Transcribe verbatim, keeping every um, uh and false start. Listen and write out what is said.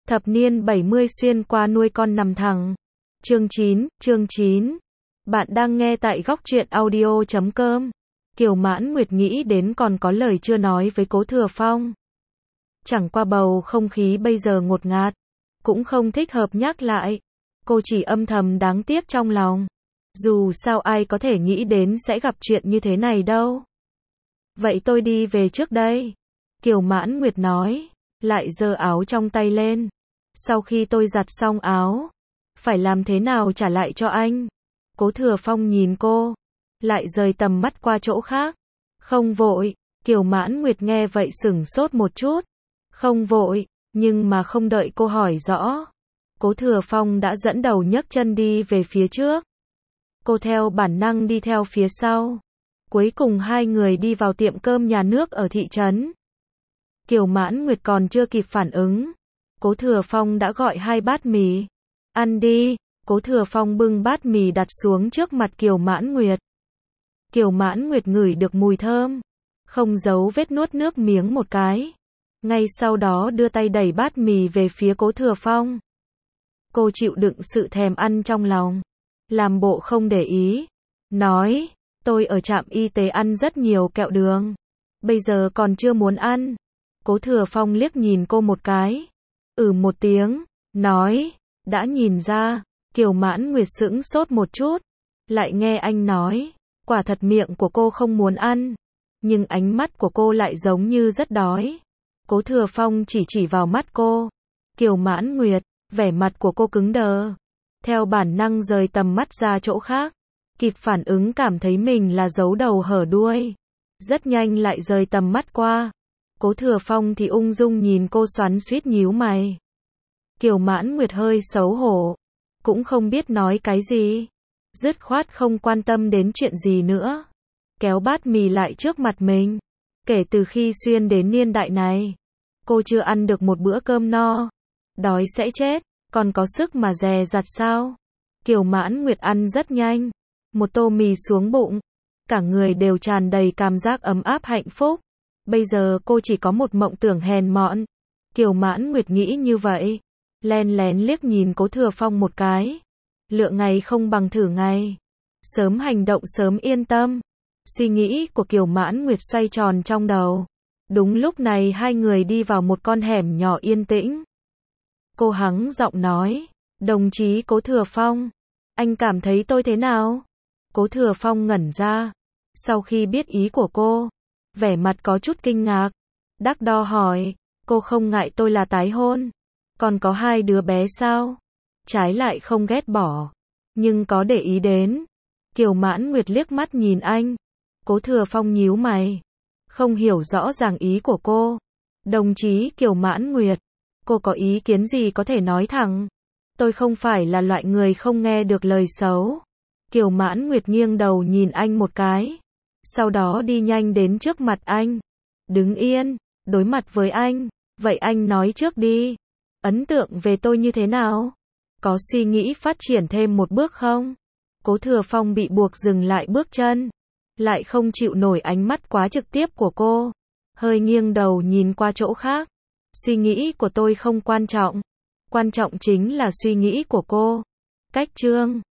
Thập niên bảy mươi xuyên qua nuôi con nằm thẳng. Chương chín, chương chín. Bạn đang nghe tại góc truyện audio chấm com. Kiều Mãn Nguyệt nghĩ đến còn có lời chưa nói với Cố Thừa Phong. Chẳng qua bầu không khí bây giờ ngột ngạt, cũng không thích hợp nhắc lại. Cô chỉ âm thầm đáng tiếc trong lòng. Dù sao ai có thể nghĩ đến sẽ gặp chuyện như thế này đâu. Vậy tôi đi về trước đây. Kiều Mãn Nguyệt nói, lại giơ áo trong tay lên. Sau khi tôi giặt xong áo, phải làm thế nào trả lại cho anh? Cố Thừa Phong nhìn cô, lại rời tầm mắt qua chỗ khác. Không vội. Kiều Mãn Nguyệt nghe vậy sửng sốt một chút. Không vội, nhưng mà không đợi cô hỏi rõ, Cố Thừa Phong đã dẫn đầu nhấc chân đi về phía trước. Cô theo bản năng đi theo phía sau. Cuối cùng hai người đi vào tiệm cơm nhà nước ở thị trấn. Kiều Mãn Nguyệt còn chưa kịp phản ứng, Cố Thừa Phong đã gọi hai bát mì. Ăn đi. Cố Thừa Phong bưng bát mì đặt xuống trước mặt Kiều Mãn Nguyệt. Kiều Mãn Nguyệt ngửi được mùi thơm, không giấu vết nuốt nước miếng một cái. Ngay sau đó đưa tay đẩy bát mì về phía Cố Thừa Phong. Cô chịu đựng sự thèm ăn trong lòng, làm bộ không để ý, nói, tôi ở trạm y tế ăn rất nhiều kẹo đường, bây giờ còn chưa muốn ăn. Cố Thừa Phong liếc nhìn cô một cái, ừ một tiếng, nói, đã nhìn ra. Kiều Mãn Nguyệt sững sốt một chút, lại nghe anh nói, quả thật miệng của cô không muốn ăn, nhưng ánh mắt của cô lại giống như rất đói. Cố Thừa Phong chỉ chỉ vào mắt cô. Kiều Mãn Nguyệt, vẻ mặt của cô cứng đờ, theo bản năng rời tầm mắt ra chỗ khác, kịp phản ứng cảm thấy mình là giấu đầu hở đuôi, rất nhanh lại rời tầm mắt qua. Cố Thừa Phong thì ung dung nhìn cô xoắn xuýt nhíu mày. Kiều Mãn Nguyệt hơi xấu hổ, cũng không biết nói cái gì, dứt khoát không quan tâm đến chuyện gì nữa, kéo bát mì lại trước mặt mình. Kể từ khi xuyên đến niên đại này, cô chưa ăn được một bữa cơm no, đói sẽ chết, còn có sức mà dè dặt sao? Kiều Mãn Nguyệt ăn rất nhanh, một tô mì xuống bụng, cả người đều tràn đầy cảm giác ấm áp hạnh phúc. Bây giờ cô chỉ có một mộng tưởng hèn mọn. Kiều Mãn Nguyệt nghĩ như vậy, len lén liếc nhìn Cố Thừa Phong một cái. Lựa ngày không bằng thử ngày, sớm hành động sớm yên tâm. Suy nghĩ của Kiều Mãn Nguyệt xoay tròn trong đầu. Đúng lúc này hai người đi vào một con hẻm nhỏ yên tĩnh. Cô hắng giọng nói, đồng chí Cố Thừa Phong, anh cảm thấy tôi thế nào? Cố Thừa Phong ngẩn ra, sau khi biết ý của cô, vẻ mặt có chút kinh ngạc, đắn đo hỏi, cô không ngại tôi là tái hôn, còn có hai đứa bé sao? Trái lại không ghét bỏ, nhưng có để ý đến. Kiều Mãn Nguyệt liếc mắt nhìn anh. Cố Thừa Phong nhíu mày, không hiểu rõ ràng ý của cô. Đồng chí Kiều Mãn Nguyệt, cô có ý kiến gì có thể nói thẳng. Tôi không phải là loại người không nghe được lời xấu. Kiều Mãn Nguyệt nghiêng đầu nhìn anh một cái, sau đó đi nhanh đến trước mặt anh, đứng yên, đối mặt với anh. Vậy anh nói trước đi, ấn tượng về tôi như thế nào? Có suy nghĩ phát triển thêm một bước không? Cố Thừa Phong bị buộc dừng lại bước chân, lại không chịu nổi ánh mắt quá trực tiếp của cô, hơi nghiêng đầu nhìn qua chỗ khác. Suy nghĩ của tôi không quan trọng, quan trọng chính là suy nghĩ của cô. Cách chương